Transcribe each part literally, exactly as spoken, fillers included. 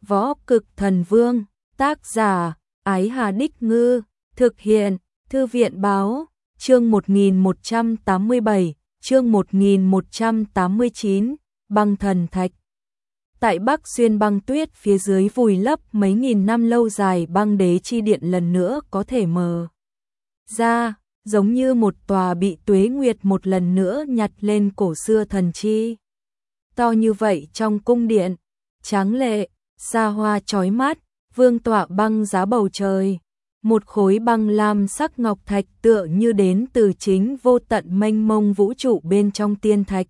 Võ Cực Thần Vương, tác giả, Ái Hà Đích Ngư, thực hiện, Thư viện Báo, chương một nghìn một trăm tám mươi bảy, chương một nghìn một trăm tám mươi chín, băng thần thạch. Tại Bắc Xuyên băng tuyết phía dưới vùi lấp mấy nghìn năm lâu dài, băng đế chi điện lần nữa có thể mở ra, giống như một tòa bị tuế nguyệt một lần nữa nhặt lên cổ xưa thần chi. To như vậy trong cung điện, tráng lệ, xa hoa chói mắt, vương tọa băng giá bầu trời. Một khối băng lam sắc ngọc thạch tựa như đến từ chính vô tận mênh mông vũ trụ bên trong tiên thạch.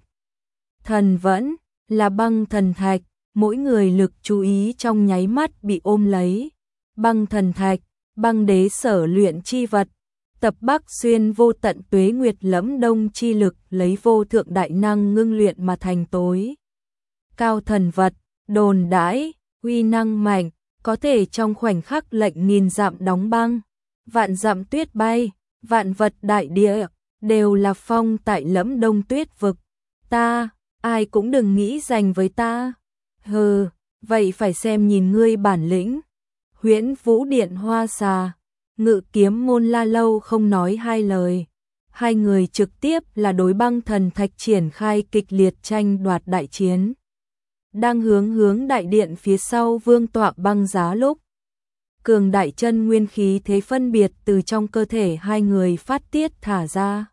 Thần vẫn là băng thần thạch, mỗi người lực chú ý trong nháy mắt bị ôm lấy. Băng thần thạch, băng đế sở luyện chi vật, tập Bắc Xuyên vô tận tuế nguyệt lẫm đông chi lực lấy vô thượng đại năng ngưng luyện mà thành tối cao thần vật, đồn đãi, uy năng mạnh, có thể trong khoảnh khắc lệnh nghìn dặm đóng băng, vạn dặm tuyết bay, vạn vật đại địa, đều là phong tại lẫm đông tuyết vực. Ta, ai cũng đừng nghĩ giành với ta. Hừ, vậy phải xem nhìn ngươi bản lĩnh. Huyễn Vũ Điện Hoa Xà, Ngự Kiếm Môn La Lâu không nói hai lời. Hai người trực tiếp là đối băng thần thạch triển khai kịch liệt tranh đoạt đại chiến. Đang hướng hướng đại điện phía sau vương tọa băng giá lúc, cường đại chân nguyên khí thế phân biệt từ trong cơ thể hai người phát tiết thả ra.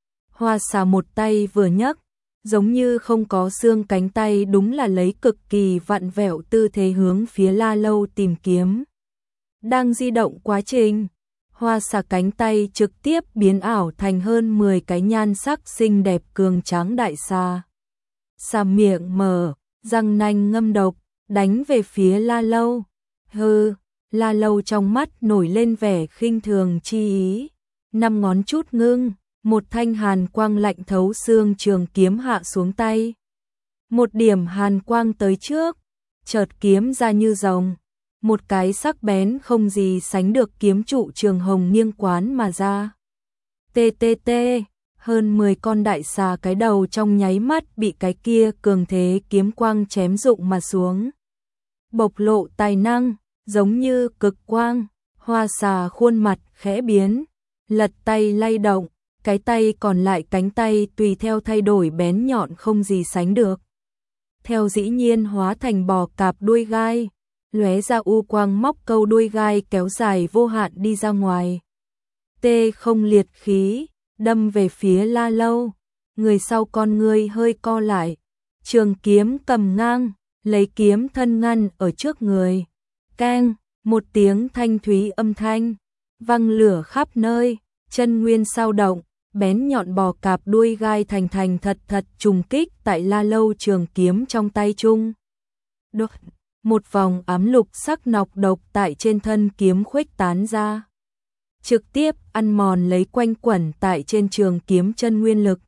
Hoa Xà một tay vừa nhấc, giống như không có xương cánh tay, đúng là lấy cực kỳ vặn vẹo tư thế hướng phía La Lâu tìm kiếm. Đang di động quá trình, Hoa Xà cánh tay trực tiếp biến ảo thành hơn mười cái nhan sắc xinh đẹp cường tráng đại xà. Xà miệng mở, răng nanh ngâm độc, đánh về phía La Lâu. Hừ, La Lâu trong mắt nổi lên vẻ khinh thường chi ý, năm ngón chút ngưng, một thanh hàn quang lạnh thấu xương trường kiếm hạ xuống tay. Một điểm hàn quang tới trước, chợt kiếm ra như rồng, một cái sắc bén không gì sánh được kiếm trụ trường hồng nghiêng quán mà ra. Tê tê tê, hơn mười con đại xà cái đầu trong nháy mắt bị cái kia cường thế kiếm quang chém rụng mà xuống. Bộc lộ tài năng, giống như cực quang, Hoa Xà khuôn mặt khẽ biến, lật tay lay động, cái tay còn lại cánh tay tùy theo thay đổi bén nhọn không gì sánh được. Theo dĩ nhiên hóa thành bò cạp đuôi gai, lóe ra u quang móc câu đuôi gai kéo dài vô hạn đi ra ngoài. Tê không liệt khí, đâm về phía La Lâu, người sau con ngươi hơi co lại, trường kiếm cầm ngang, lấy kiếm thân ngăn ở trước người. Keng, một tiếng thanh thúy âm thanh, vang lửa khắp nơi, chân nguyên sao động, bén nhọn bò cạp đuôi gai thành thành thật thật trùng kích tại La Lâu trường kiếm trong tay chung. Đột, một vòng ám lục sắc nọc độc tại trên thân kiếm khuếch tán ra, trực tiếp ăn mòn lấy quanh quẩn tại trên trường kiếm chân nguyên lực.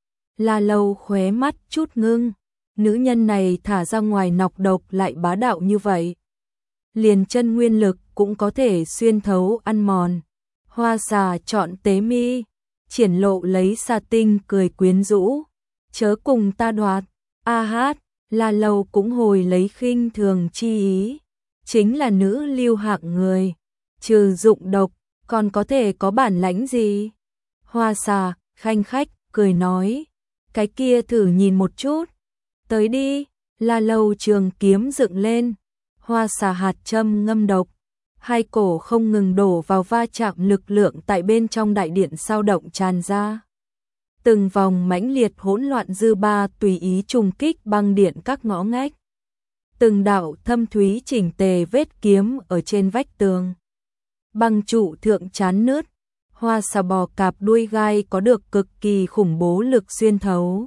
La Lâu khóe mắt chút ngưng, nữ nhân này thả ra ngoài nọc độc lại bá đạo như vậy, liền chân nguyên lực cũng có thể xuyên thấu ăn mòn. Hoa Xà chọn tế mi, triển lộ lấy xà tinh cười quyến rũ, chớ cùng ta đoạt. A hát, La Lâu cũng hồi lấy khinh thường chi ý, chính là nữ lưu hạng người, trừ dụng độc còn có thể có bản lãnh gì? Hoa Xà khanh khách cười nói, cái kia thử nhìn một chút. Tới đi. La Lâu trường kiếm dựng lên, Hoa Xà hạt châm ngâm độc, hai cổ không ngừng đổ vào va chạm, lực lượng tại bên trong đại điện sao động tràn ra. Từng vòng mãnh liệt hỗn loạn dư ba tùy ý trùng kích băng điện các ngõ ngách. Từng đạo thâm thúy chỉnh tề vết kiếm ở trên vách tường. Băng trụ thượng chán nứt, Hoa Xà bò cạp đuôi gai có được cực kỳ khủng bố lực xuyên thấu.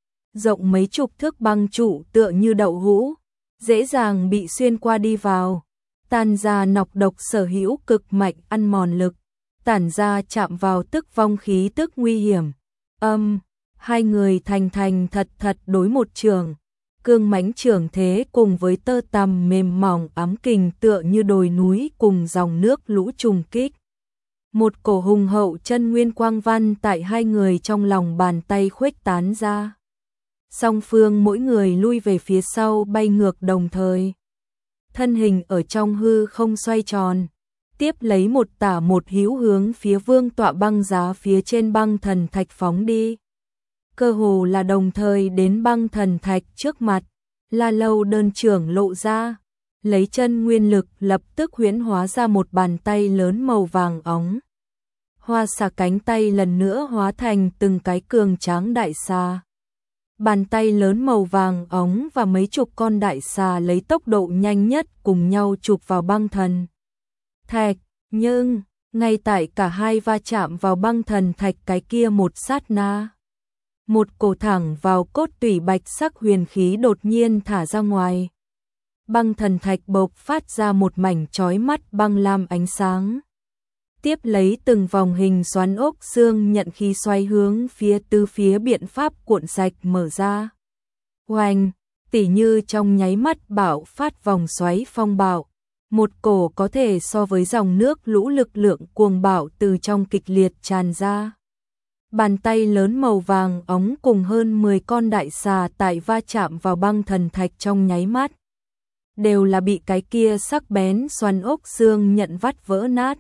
Rộng mấy chục thước băng trụ tựa như đậu hũ, dễ dàng bị xuyên qua đi vào, tàn ra nọc độc sở hữu cực mạnh ăn mòn lực, tản ra chạm vào tức vong khí tức nguy hiểm. Âm, hai người thành thành thật thật đối một trường, cương mãnh trường thế cùng với tơ tằm mềm mỏng ám kình tựa như đồi núi cùng dòng nước lũ trùng kích. Một cổ hùng hậu chân nguyên quang văn tại hai người trong lòng bàn tay khuếch tán ra. Song phương mỗi người lui về phía sau bay ngược đồng thời. thân hình ở trong hư không xoay tròn, tiếp lấy một tả một hữu hướng phía vương tọa băng giá phía trên băng thần thạch phóng đi. Cơ hồ là đồng thời đến băng thần thạch trước mặt, La Lâu đơn trưởng lộ ra, lấy chân nguyên lực lập tức huyễn hóa ra một bàn tay lớn màu vàng óng. Hoa xà cánh tay lần nữa hóa thành từng cái cường tráng đại xà. Bàn tay lớn màu vàng óng và mấy chục con đại xà lấy tốc độ nhanh nhất cùng nhau chụp vào băng thần thạch, nhưng ngay tại cả hai va chạm vào băng thần thạch cái kia một sát na, một cổ thẳng vào cốt tủy bạch sắc huyền khí đột nhiên thả ra ngoài. Băng thần thạch bộc phát ra một mảnh chói mắt băng lam ánh sáng. Tiếp lấy từng vòng hình xoắn ốc xương nhận khí xoay hướng phía tứ phía biện pháp cuộn sạch mở ra. Oanh, tỉ như trong nháy mắt bạo phát vòng xoáy phong bạo. Một cổ có thể so với dòng nước lũ lực lượng cuồng bạo từ trong kịch liệt tràn ra. Bàn tay lớn màu vàng óng cùng hơn mười con đại xà tại va chạm vào băng thần thạch trong nháy mắt. Đều là bị cái kia sắc bén xoắn ốc xương nhận vắt vỡ nát.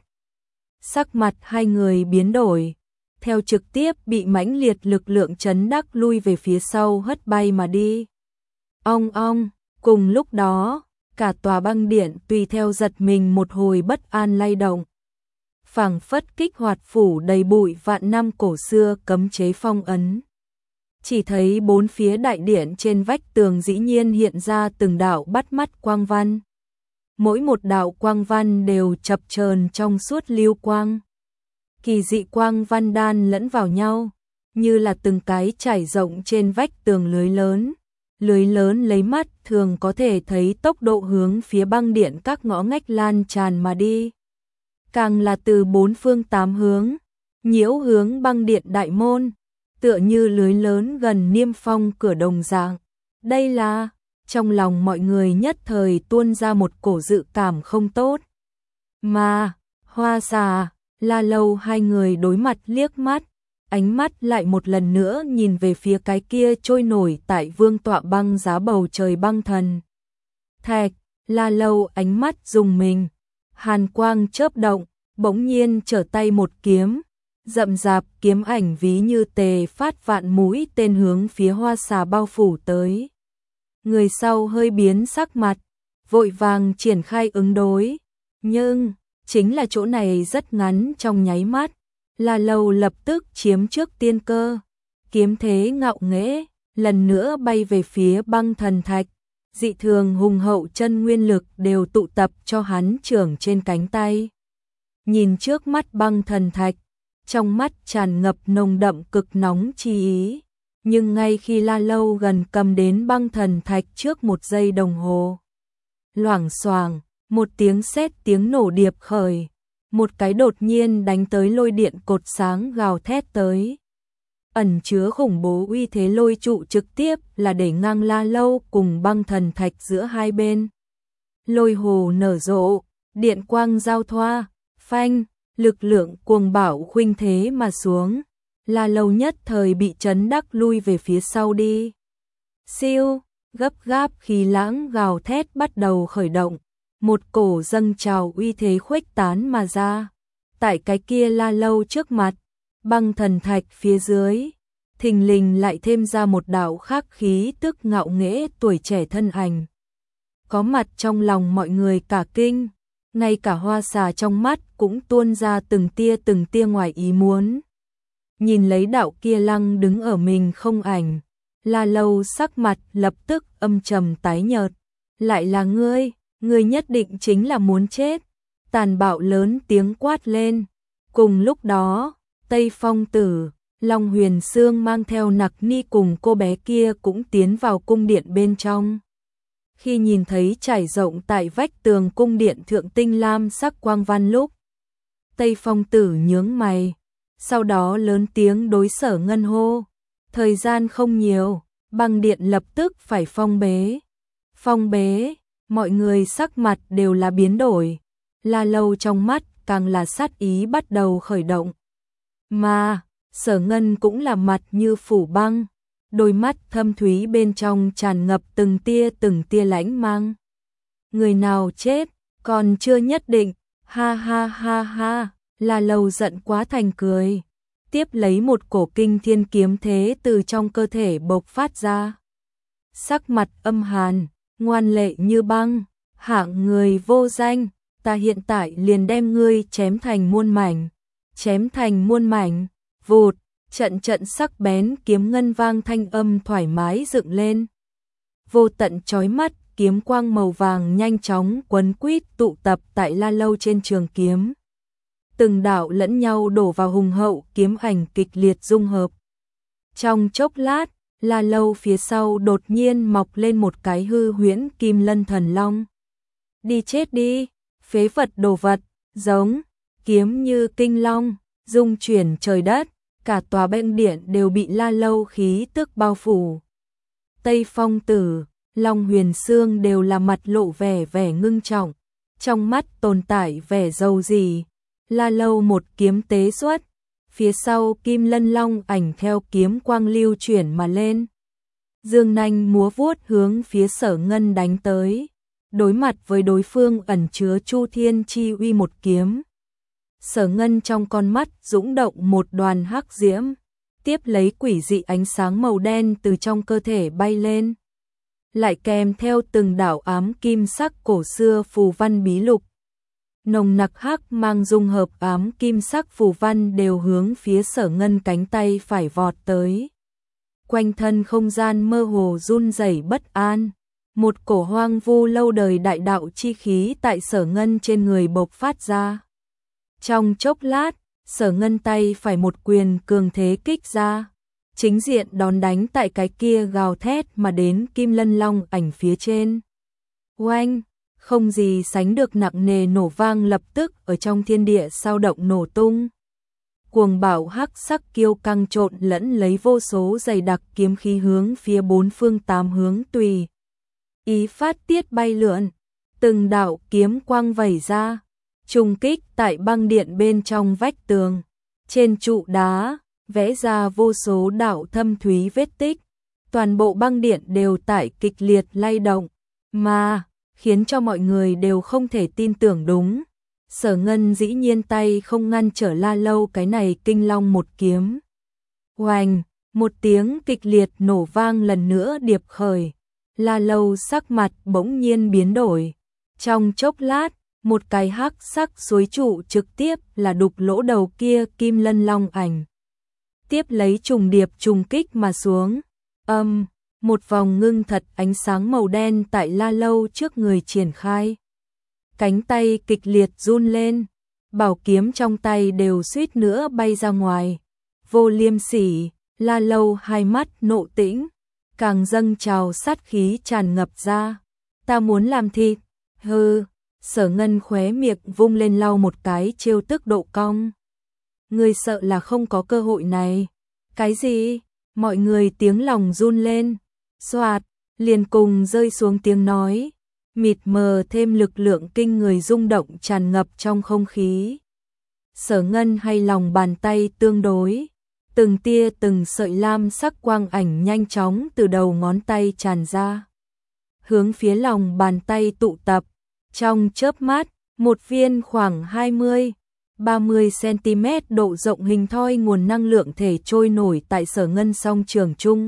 Sắc mặt hai người biến đổi, theo trực tiếp bị mãnh liệt lực lượng chấn đắc lui về phía sau hất bay mà đi. Ong ong, cùng lúc đó, cả tòa băng điện tùy theo giật mình một hồi bất an lay động. Phảng phất kích hoạt phủ đầy bụi vạn năm cổ xưa cấm chế phong ấn. Chỉ thấy bốn phía đại điện trên vách tường dĩ nhiên hiện ra từng đạo bắt mắt quang văn. Mỗi một đạo quang văn đều chập chờn trong suốt lưu quang. Kỳ dị quang văn đan lẫn vào nhau, như là từng cái trải rộng trên vách tường lưới lớn. Lưới lớn lấy mắt thường có thể thấy tốc độ hướng phía băng điện các ngõ ngách lan tràn mà đi. Càng là từ bốn phương tám hướng, nhiễu hướng băng điện đại môn, tựa như lưới lớn gần niêm phong cửa đồng dạng. Đây là, trong lòng mọi người nhất thời tuôn ra một cổ dự cảm không tốt. Mà, Hoa xà, La Lâu hai người đối mặt liếc mắt, ánh mắt lại một lần nữa nhìn về phía cái kia trôi nổi tại vương tọa băng giá bầu trời băng thần thạch. La Lâu ánh mắt rùng mình, hàn quang chớp động, bỗng nhiên trở tay một kiếm, rậm rạp kiếm ảnh ví như tề phát vạn mũi tên hướng phía hoa xà bao phủ tới. Người sau hơi biến sắc mặt, vội vàng triển khai ứng đối, nhưng chính là chỗ này rất ngắn trong nháy mắt, La Lâu lập tức chiếm trước tiên cơ, kiếm thế ngạo nghễ, lần nữa bay về phía băng thần thạch, dị thường hùng hậu chân nguyên lực đều tụ tập cho hắn trưởng trên cánh tay. Nhìn trước mắt băng thần thạch, trong mắt tràn ngập nồng đậm cực nóng chi ý, nhưng ngay khi La Lâu gần cầm đến băng thần thạch trước một giây đồng hồ, loảng xoảng, một tiếng sét tiếng nổ điệp khởi, một cái đột nhiên đánh tới lôi điện cột sáng gào thét tới. Ẩn chứa khủng bố uy thế lôi trụ trực tiếp là để ngang La Lâu cùng băng thần thạch giữa hai bên. Lôi hồ nở rộ, điện quang giao thoa, phanh, lực lượng cuồng bạo khuynh thế mà xuống. La Lâu nhất thời bị chấn đắc lui về phía sau đi. Siêu, gấp gáp khí lãng gào thét bắt đầu khởi động. Một cổ dâng trào uy thế khuếch tán mà ra. Tại cái kia La Lâu trước mặt, băng thần thạch phía dưới, thình lình lại thêm ra một đạo khác khí tức ngạo nghễ tuổi trẻ thân ảnh. Có mặt trong lòng mọi người cả kinh, ngay cả hoa xà trong mắt cũng tuôn ra từng tia từng tia ngoài ý muốn. Nhìn lấy đạo kia lăng đứng ở mình không ảnh, La Lâu sắc mặt lập tức âm trầm tái nhợt. Lại là ngươi, ngươi nhất định chính là muốn chết. Tàn bạo lớn tiếng quát lên. Cùng lúc đó, Tây Phong Tử, Long Huyền Sương mang theo Nặc Ni cùng cô bé kia cũng tiến vào cung điện bên trong. Khi nhìn thấy trải rộng tại vách tường cung điện thượng tinh lam sắc quang văn lúc, Tây Phong Tử nhướng mày, sau đó lớn tiếng đối Sở Ngân hô. Thời gian không nhiều, băng điện lập tức phải phong bế. Phong bế, mọi người sắc mặt đều là biến đổi. La Lâu trong mắt càng là sát ý bắt đầu khởi động. Mà, Sở Ngân cũng là mặt như phủ băng, đôi mắt thâm thúy bên trong tràn ngập từng tia từng tia lãnh mang. người nào chết, còn chưa nhất định, ha ha ha ha, La Lâu giận quá thành cười. Tiếp lấy một cổ kinh thiên kiếm thế từ trong cơ thể bộc phát ra. Sắc mặt âm hàn, ngoan lệ như băng, hạng người vô danh, ta hiện tại liền đem ngươi chém thành muôn mảnh, chém thành muôn mảnh, vụt, trận trận sắc bén kiếm ngân vang thanh âm thoải mái dựng lên. Vô tận chói mắt, kiếm quang màu vàng nhanh chóng quấn quýt tụ tập tại La Lâu trên trường kiếm. Từng đạo lẫn nhau đổ vào hùng hậu, kiếm ảnh kịch liệt dung hợp. Trong chốc lát, La Lâu phía sau đột nhiên mọc lên một cái hư huyễn kim lân thần long. Đi chết đi, phế vật đồ vật, giống, kiếm như kinh long, dung chuyển trời đất, cả tòa bệnh điện đều bị La Lâu khí tức bao phủ. Tây Phong Tử, Long Huyền Sương đều là mặt lộ vẻ vẻ ngưng trọng, trong mắt tồn tại vẻ dầu dĩ. La Lâu một kiếm tế xuất, phía sau kim lân long ảnh theo kiếm quang lưu chuyển mà lên. Dương nanh múa vuốt hướng phía Sở Ngân đánh tới, đối mặt với đối phương ẩn chứa Chu Thiên Chi uy một kiếm. Sở Ngân trong con mắt dũng động một đoàn hắc diễm, tiếp lấy quỷ dị ánh sáng màu đen từ trong cơ thể bay lên. Lại kèm theo từng đạo ám kim sắc cổ xưa phù văn bí lục. Nồng nặc hắc mang dung hợp ám kim sắc phù văn đều hướng phía Sở Ngân cánh tay phải vọt tới. Quanh thân không gian mơ hồ run rẩy bất an, một cổ hoang vu lâu đời đại đạo chi khí tại Sở Ngân trên người bộc phát ra. Trong chốc lát, Sở Ngân tay phải một quyền cường thế kích ra, chính diện đón đánh tại cái kia gào thét mà đến kim lân long ảnh phía trên. Oanh! Không gì sánh được nặng nề nổ vang lập tức ở trong thiên địa sao động nổ tung. Cuồng bạo hắc sắc kiêu căng trộn lẫn lấy vô số dày đặc kiếm khí hướng phía bốn phương tám hướng tùy ý phát tiết bay lượn, từng đạo kiếm quang vẩy ra, trùng kích tại băng điện bên trong vách tường, trên trụ đá, vẽ ra vô số đạo thâm thúy vết tích. Toàn bộ băng điện đều tại kịch liệt lay động, mà khiến cho mọi người đều không thể tin tưởng đúng. Sở Ngân dĩ nhiên tay không ngăn trở La Lâu cái này kinh long một kiếm. Oanh, một tiếng kịch liệt nổ vang lần nữa điệp khởi. La Lâu sắc mặt bỗng nhiên biến đổi. Trong chốc lát, một cái hắc sắc suối trụ trực tiếp là đục lỗ đầu kia kim lân long ảnh. Tiếp lấy trùng điệp trùng kích mà xuống. Âm, um, một vòng ngưng thật ánh sáng màu đen tại La Lâu trước người triển khai. Cánh tay kịch liệt run lên, bảo kiếm trong tay đều suýt nữa bay ra ngoài. Vô Liêm Sỉ, La Lâu hai mắt nộ tĩnh, càng dâng trào sát khí tràn ngập ra. Ta muốn làm thịt, hừ. Sở Ngân khóe miệng vung lên lau một cái trêu tức độ cong. Người sợ là không có cơ hội này. Cái gì? Mọi người tiếng lòng run lên. Xoạt, liền cùng rơi xuống tiếng nói. Mịt mờ thêm lực lượng kinh người rung động tràn ngập trong không khí. Sở Ngân hay lòng bàn tay tương đối. Từng tia từng sợi lam sắc quang ảnh nhanh chóng từ đầu ngón tay tràn ra. Hướng phía lòng bàn tay tụ tập. Trong chớp mắt, một viên khoảng hai mươi, ba mươi xăng-ti-mét độ rộng hình thoi nguồn năng lượng thể trôi nổi tại Sở Ngân song trường trung.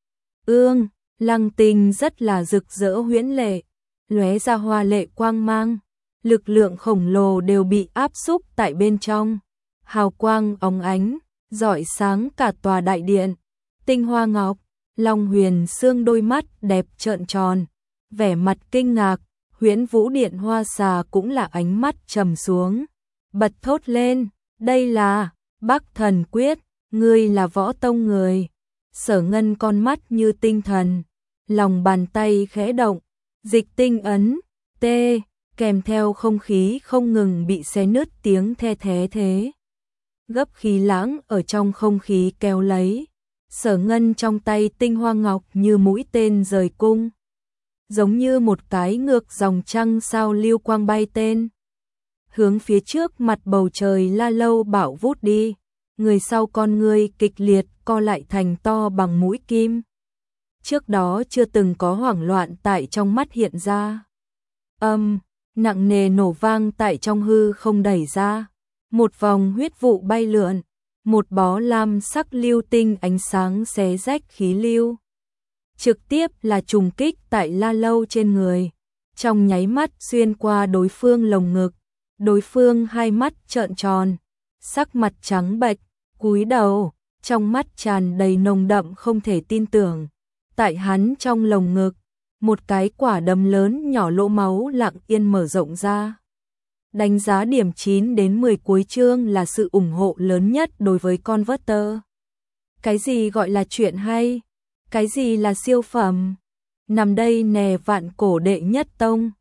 Ương, lăng tinh rất là rực rỡ huyễn lệ, lóe ra hoa lệ quang mang, lực lượng khổng lồ đều bị áp xúc tại bên trong. Hào quang óng ánh, rọi sáng cả tòa đại điện. Tinh Hoa Ngọc, Long Huyền Sương đôi mắt đẹp trợn tròn, vẻ mặt kinh ngạc. Huyễn Vũ Điện Hoa Xà cũng là ánh mắt trầm xuống, bật thốt lên, đây là Bắc Thần Quyết, ngươi là võ tông người. Sở Ngân con mắt như tinh thần, lòng bàn tay khẽ động, dịch tinh ấn, tê, kèm theo không khí không ngừng bị xé nứt tiếng the thế thế. Gấp khí lãng ở trong không khí kéo lấy, Sở Ngân trong tay Tinh Hoa Ngọc như mũi tên rời cung. Giống như một cái ngược dòng trăng sao lưu quang bay tên. Hướng phía trước mặt bầu trời La Lâu bảo vút đi, người sau con ngươi kịch liệt co lại thành to bằng mũi kim. Trước đó chưa từng có hoảng loạn tại trong mắt hiện ra. Âm, nặng nề nổ vang tại trong hư không đẩy ra. Một vòng huyết vụ bay lượn, một bó lam sắc lưu tinh ánh sáng xé rách khí lưu. Trực tiếp là trùng kích tại La Lâu trên người. Trong nháy mắt xuyên qua đối phương lồng ngực. Đối phương hai mắt trợn tròn, sắc mặt trắng bệch, cúi đầu, trong mắt tràn đầy nồng đậm không thể tin tưởng. Tại hắn trong lồng ngực, một cái quả đấm lớn nhỏ lỗ máu lặng yên mở rộng ra. Đánh giá điểm chín đến mười cuối chương là sự ủng hộ lớn nhất đối với Converter. Cái gì gọi là chuyện hay? Cái gì là siêu phẩm? Nằm đây nè vạn cổ đệ nhất tông.